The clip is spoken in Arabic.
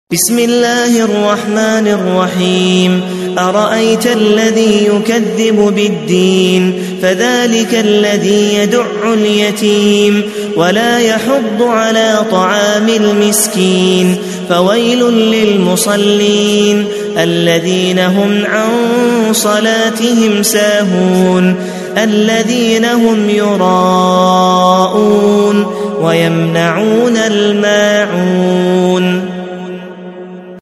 بسم الله الرحمن الرحيم أرأيت الذي يكذب بالدين فذلك الذي يدع اليتيم ولا يحض على طعام المسكين فويل للمصلين الذين هم عن صلاتهم ساهون الذين هم يراءون ويمنعون الماعون